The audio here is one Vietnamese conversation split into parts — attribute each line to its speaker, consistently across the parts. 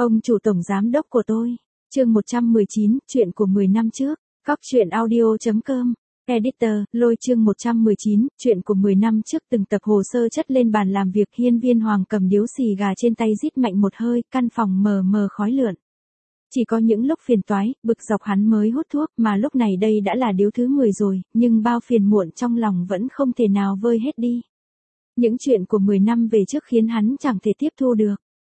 Speaker 1: Ông chủ tổng giám đốc của tôi. Chương 119, chuyện của 10 năm trước. Góc truyện audio.com. Editor, lôi chương 119, chuyện của 10 năm trước. Từng tập hồ sơ chất lên bàn làm việc. Hiên Viên Hoàng cầm điếu xì gà trên tay rít mạnh một hơi, căn phòng mờ mờ khói lượn. Chỉ có những lúc phiền toái, bực dọc hắn mới hút thuốc, mà lúc này đây đã là điếu thứ 10 rồi, nhưng bao phiền muộn trong lòng vẫn không thể nào vơi hết đi. Những chuyện của 10 năm về trước khiến hắn chẳng thể tiếp thu được.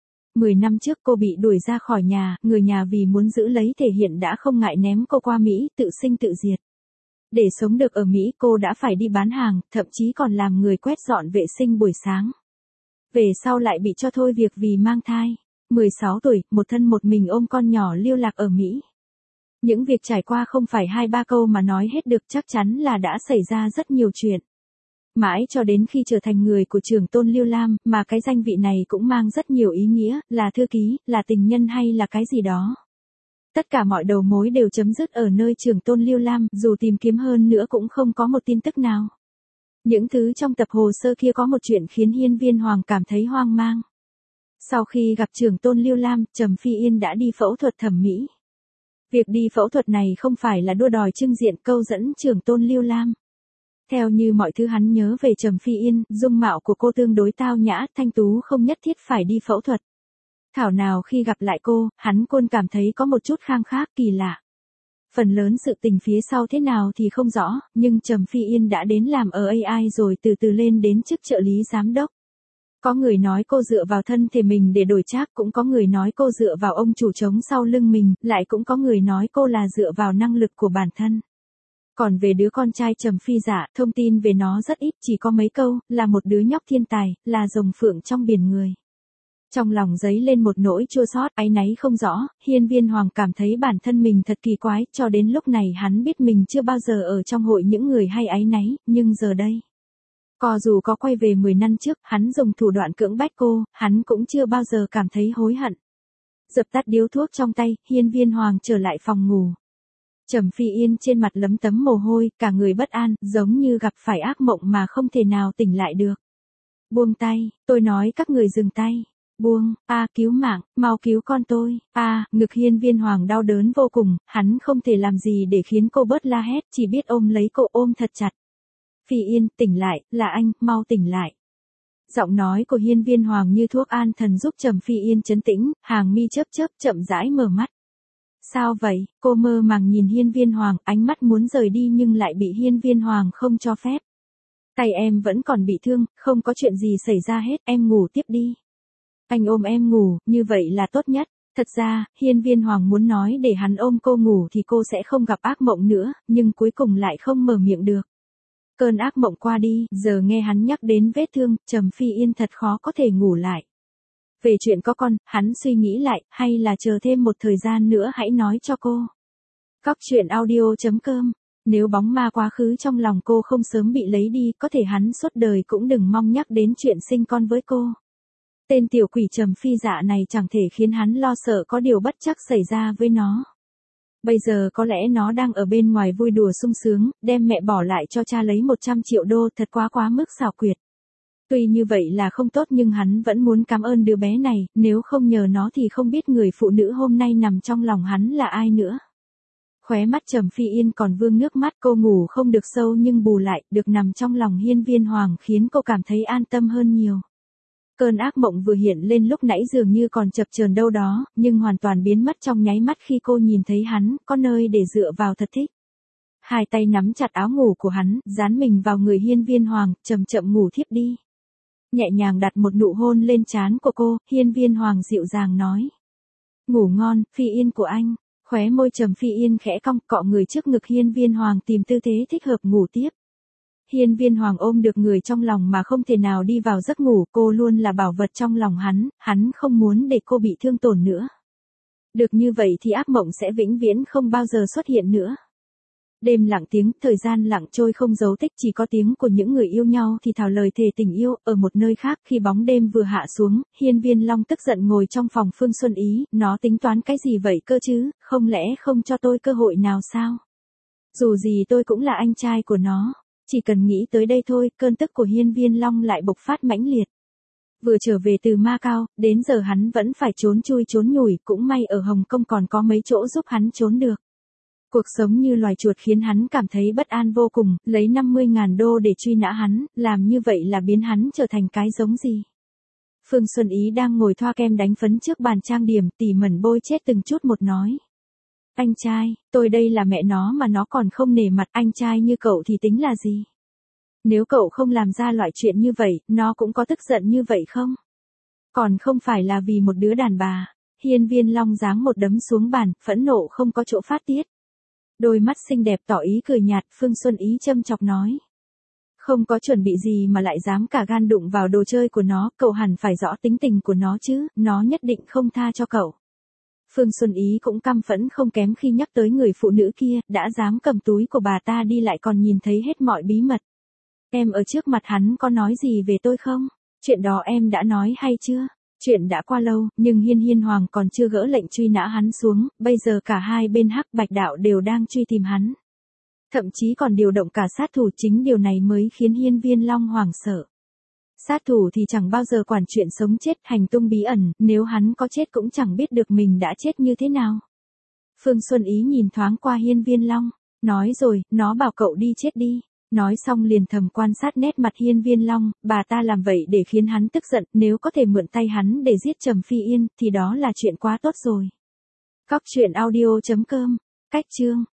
Speaker 1: 10 năm trước cô bị đuổi ra khỏi nhà, người nhà vì muốn giữ lấy thể hiện đã không ngại ném cô qua Mỹ, tự sinh tự diệt. Để sống được ở Mỹ cô đã phải đi bán hàng, thậm chí còn làm người quét dọn vệ sinh buổi sáng. Về sau lại bị cho thôi việc vì mang thai. 16 tuổi, một thân một mình ôm con nhỏ lưu lạc ở Mỹ. Những việc trải qua không phải 2-3 câu mà nói hết được, chắc chắn là đã xảy ra rất nhiều chuyện. Mãi cho đến khi trở thành người của Trường Tôn Lưu Lam, mà cái danh vị này cũng mang rất nhiều ý nghĩa, là thư ký, là tình nhân hay là cái gì đó. Tất cả mọi đầu mối đều chấm dứt ở nơi Trường Tôn Lưu Lam, dù tìm kiếm hơn nữa cũng không có một tin tức nào. Những thứ trong tập hồ sơ kia có một chuyện khiến Hiên Viên Hoàng cảm thấy hoang mang. Sau khi gặp Trường Tôn Lưu Lam, Trầm Phi Yên đã đi phẫu thuật thẩm mỹ. Việc đi phẫu thuật này không phải là đua đòi trưng diện câu dẫn Trường Tôn Lưu Lam. Theo như mọi thứ hắn nhớ về Trầm Phi Yên, dung mạo của cô tương đối tao nhã, thanh tú, không nhất thiết phải đi phẫu thuật. Thảo nào khi gặp lại cô, hắn luôn cảm thấy có một chút khang khác kỳ lạ. Phần lớn sự tình phía sau thế nào thì không rõ, nhưng Trầm Phi Yên đã đến làm ở AI rồi từ từ lên đến chức trợ lý giám đốc. Có người nói cô dựa vào thân thể mình để đổi trác, cũng có người nói cô dựa vào ông chủ trống sau lưng mình, lại cũng có người nói cô là dựa vào năng lực của bản thân. Còn về đứa con trai Trầm Phi Dạ, thông tin về nó rất ít, chỉ có mấy câu, là một đứa nhóc thiên tài, là rồng phượng trong biển người. Trong lòng dấy lên một nỗi chua xót, áy náy không rõ, Hiên Viên Hoàng cảm thấy bản thân mình thật kỳ quái, cho đến lúc này hắn biết mình chưa bao giờ ở trong hội những người hay áy náy, nhưng giờ đây. Dù có quay về 10 năm trước, hắn dùng thủ đoạn cưỡng bách cô, hắn cũng chưa bao giờ cảm thấy hối hận. Dập tắt điếu thuốc trong tay, Hiên Viên Hoàng trở lại phòng ngủ. Trầm Phi Yên trên mặt lấm tấm mồ hôi, cả người bất an, giống như gặp phải ác mộng mà không thể nào tỉnh lại được. Buông tay, tôi nói các người dừng tay. Buông, cứu mạng, mau cứu con tôi. Ngực Hiên Viên Hoàng đau đớn vô cùng, hắn không thể làm gì để khiến cô bớt la hét, chỉ biết ôm lấy cô, ôm thật chặt. Phi Yên, tỉnh lại, là anh, mau tỉnh lại. Giọng nói của Hiên Viên Hoàng như thuốc an thần giúp Trầm Phi Yên trấn tĩnh, hàng mi chớp chớp chậm rãi mở mắt. Sao vậy? Cô mơ màng nhìn Hiên Viên Hoàng, ánh mắt muốn rời đi nhưng lại bị Hiên Viên Hoàng không cho phép. Tay em vẫn còn bị thương, không có chuyện gì xảy ra hết, em ngủ tiếp đi. Anh ôm em ngủ, như vậy là tốt nhất. Thật ra, Hiên Viên Hoàng muốn nói để hắn ôm cô ngủ thì cô sẽ không gặp ác mộng nữa, nhưng cuối cùng lại không mở miệng được. Cơn ác mộng qua đi, giờ nghe hắn nhắc đến vết thương, Trầm Phi Yên thật khó có thể ngủ lại. Về chuyện có con, hắn suy nghĩ lại, hay là chờ thêm một thời gian nữa hãy nói cho cô. Góc truyện audio.com. Nếu bóng ma quá khứ trong lòng cô không sớm bị lấy đi, có thể hắn suốt đời cũng đừng mong nhắc đến chuyện sinh con với cô. Tên tiểu quỷ Trầm Phi Dạ này chẳng thể khiến hắn lo sợ có điều bất trắc xảy ra với nó. Bây giờ có lẽ nó đang ở bên ngoài vui đùa sung sướng, đem mẹ bỏ lại cho cha lấy 100 triệu đô, thật quá mức xảo quyệt. Tuy như vậy là không tốt nhưng hắn vẫn muốn cảm ơn đứa bé này, nếu không nhờ nó thì không biết người phụ nữ hôm nay nằm trong lòng hắn là ai nữa. Khóe mắt Trầm Phi Yên còn vương nước mắt, cô ngủ không được sâu nhưng bù lại, được nằm trong lòng Hiên Viên Hoàng khiến cô cảm thấy an tâm hơn nhiều. Cơn ác mộng vừa hiện lên lúc nãy dường như còn chập chờn đâu đó, nhưng hoàn toàn biến mất trong nháy mắt khi cô nhìn thấy hắn, có nơi để dựa vào thật thích. Hai tay nắm chặt áo ngủ của hắn, dán mình vào người Hiên Viên Hoàng, chậm chậm ngủ thiếp đi. Nhẹ nhàng đặt một nụ hôn lên trán của cô, Hiên Viên Hoàng dịu dàng nói. Ngủ ngon, Phi Yên của anh. Khóe môi Trầm Phi Yên khẽ cong, cọ người trước ngực Hiên Viên Hoàng tìm tư thế thích hợp ngủ tiếp. Hiên Viên Hoàng ôm được người trong lòng mà không thể nào đi vào giấc ngủ, cô luôn là bảo vật trong lòng hắn không muốn để cô bị thương tổn nữa. Được như vậy thì ác mộng sẽ vĩnh viễn không bao giờ xuất hiện nữa. Đêm lặng tiếng, thời gian lặng trôi không dấu tích, chỉ có tiếng của những người yêu nhau thì thào lời thề tình yêu. Ở một nơi khác, khi bóng đêm vừa hạ xuống, Hiên Viên Long tức giận ngồi trong phòng Phương Xuân Ý, nó tính toán cái gì vậy cơ chứ, không lẽ không cho tôi cơ hội nào sao? Dù gì tôi cũng là anh trai của nó. Chỉ cần nghĩ tới đây thôi, cơn tức của Hiên Viên Long lại bộc phát mãnh liệt. Vừa trở về từ Macau, đến giờ hắn vẫn phải trốn chui trốn nhủi, cũng may ở Hồng Kông còn có mấy chỗ giúp hắn trốn được. Cuộc sống như loài chuột khiến hắn cảm thấy bất an vô cùng, lấy 50.000 đô để truy nã hắn, làm như vậy là biến hắn trở thành cái giống gì. Phương Xuân Ý đang ngồi thoa kem đánh phấn trước bàn trang điểm, tỉ mẩn bôi chết từng chút một nói. Anh trai, tôi đây là mẹ nó mà nó còn không nể mặt, anh trai như cậu thì tính là gì? Nếu cậu không làm ra loại chuyện như vậy, nó cũng có tức giận như vậy không? Còn không phải là vì một đứa đàn bà. Hiên Viên Long giáng một đấm xuống bàn, phẫn nộ không có chỗ phát tiết. Đôi mắt xinh đẹp tỏ ý cười nhạt, Phương Xuân Ý châm chọc nói. Không có chuẩn bị gì mà lại dám cả gan đụng vào đồ chơi của nó, cậu hẳn phải rõ tính tình của nó chứ, nó nhất định không tha cho cậu. Phương Xuân Ý cũng căm phẫn không kém khi nhắc tới người phụ nữ kia, đã dám cầm túi của bà ta đi lại còn nhìn thấy hết mọi bí mật. Em ở trước mặt hắn có nói gì về tôi không? Chuyện đó em đã nói hay chưa? Chuyện đã qua lâu, nhưng Hiên Hoàng còn chưa gỡ lệnh truy nã hắn xuống, bây giờ cả hai bên Hắc Bạch đạo đều đang truy tìm hắn. Thậm chí còn điều động cả sát thủ, chính điều này mới khiến Hiên Viên Long hoảng sợ. Sát thủ thì chẳng bao giờ quản chuyện sống chết, hành tung bí ẩn, nếu hắn có chết cũng chẳng biết được mình đã chết như thế nào. Phương Xuân Ý nhìn thoáng qua Hiên Viên Long, nói rồi, nó bảo cậu đi chết đi. Nói xong liền thầm quan sát nét mặt Hiên Viên Long, bà ta làm vậy để khiến hắn tức giận, nếu có thể mượn tay hắn để giết Trầm Phi Yên, thì đó là chuyện quá tốt rồi. Cóc truyện audio.com, cách chương.